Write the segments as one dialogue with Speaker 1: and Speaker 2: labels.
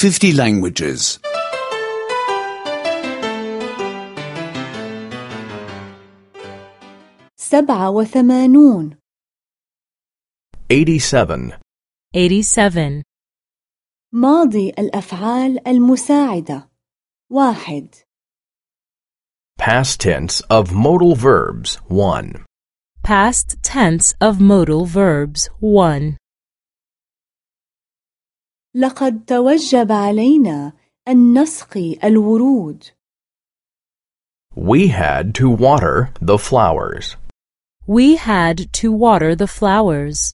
Speaker 1: 50 languages.
Speaker 2: 87
Speaker 3: 87.
Speaker 4: 87.
Speaker 2: ماضي الأفعال المساعدة 1
Speaker 3: Past tense of modal verbs 1.
Speaker 4: Past tense of modal verbs 1.
Speaker 2: لقد توجب علينا أن نسقي الورود.
Speaker 3: We had to water the flowers.
Speaker 4: We had to water the flowers.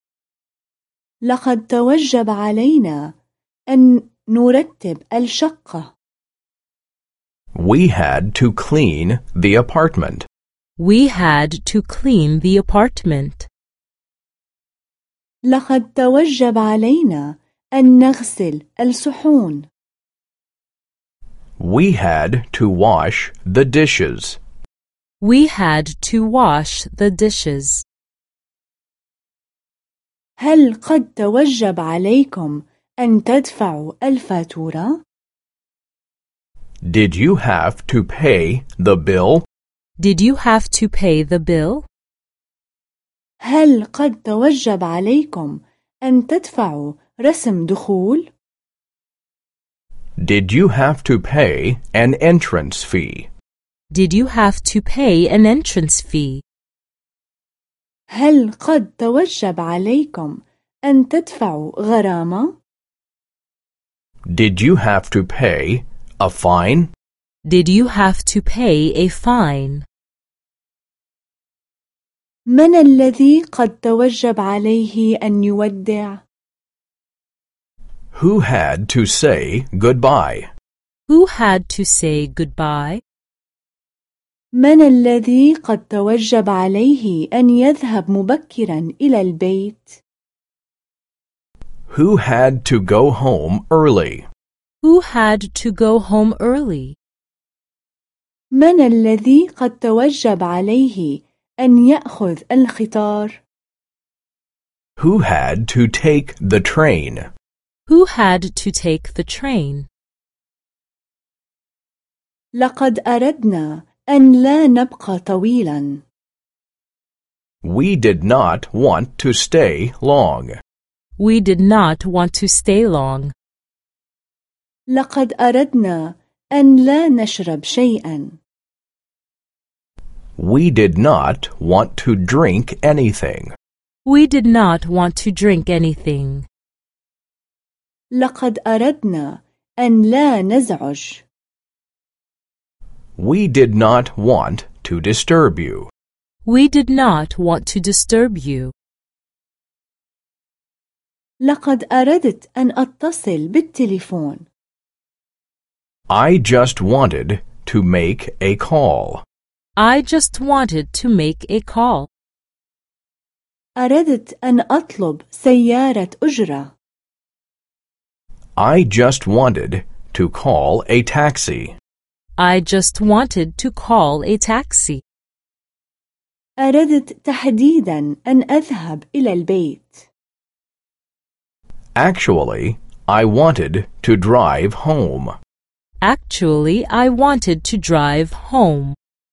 Speaker 2: لقد توجب علينا أن نرتب الشقة.
Speaker 3: We had to clean the apartment.
Speaker 4: We had to clean the apartment.
Speaker 2: لقد توجب علينا أن نغسل الصحون.
Speaker 3: We had to wash the dishes.
Speaker 4: We had to wash the dishes.
Speaker 2: هل قد توجب عليكم أن تدفعوا الفاتورة؟
Speaker 3: Did you have to pay the bill?
Speaker 4: Did you have to pay the bill?
Speaker 2: هل قد توجب عليكم أن تدفعوا رسم دخول؟
Speaker 3: Did you have to pay an entrance fee?
Speaker 4: Did you have to pay an entrance fee?
Speaker 2: هل قد توجب عليكم أن تدفعوا غرامة؟
Speaker 3: Did you have to pay a fine?
Speaker 4: Did you have to pay a fine?
Speaker 2: من الذي قد توجب عليه أن يودع؟
Speaker 3: Who had to say goodbye?
Speaker 4: Who had to say goodbye?
Speaker 2: من الذي قد توجب عليه أن يذهب مبكرا إلى البيت؟
Speaker 3: Who had to go home early?
Speaker 4: Who had to go home early?
Speaker 2: من الذي قد توجب عليه أن يأخذ القطار؟
Speaker 3: Who had to take the train?
Speaker 4: Who had to take the train?
Speaker 2: لقد أردنا أن لا نبقى طويلا.
Speaker 3: We did not want to stay long.
Speaker 4: We did not want to stay long.
Speaker 2: لقد أردنا أن لا نشرب شيئا.
Speaker 3: We did not want to drink anything.
Speaker 4: We did not want to drink anything.
Speaker 2: لقد أردنا أن لا نزعج.
Speaker 3: We did not want to disturb you.
Speaker 4: We did not want to disturb you.
Speaker 2: لقد أردت أن أتصل بالتليفون.
Speaker 3: I just wanted to make a call.
Speaker 4: I just wanted to make a call.
Speaker 2: أردت أن أطلب سيارة أجرة.
Speaker 3: I just wanted to call a taxi.
Speaker 4: I just wanted to call a taxi.
Speaker 2: أردت تحديدا أن أذهب إلى البيت.
Speaker 3: Actually, I wanted to drive home.
Speaker 4: Actually, I wanted to drive home.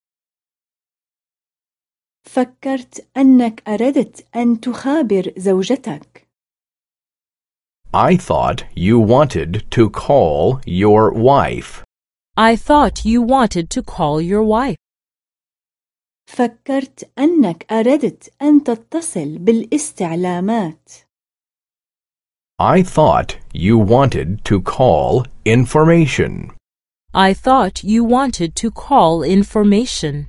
Speaker 2: فكرت أنك أردت أن تخابر زوجتك.
Speaker 3: I thought you wanted to call your wife.
Speaker 4: I thought you wanted to call your wife.
Speaker 2: فكرت أنك أردت أن تتصل بالاستعلامات.
Speaker 3: I thought you wanted to call information.
Speaker 4: I thought you wanted to call information.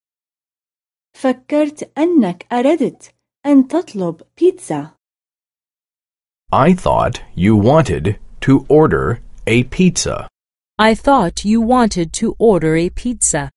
Speaker 2: فكرت أنك أردت أن تطلب بيتزا.
Speaker 3: I thought you wanted to order a pizza.
Speaker 4: I thought you wanted to order a pizza.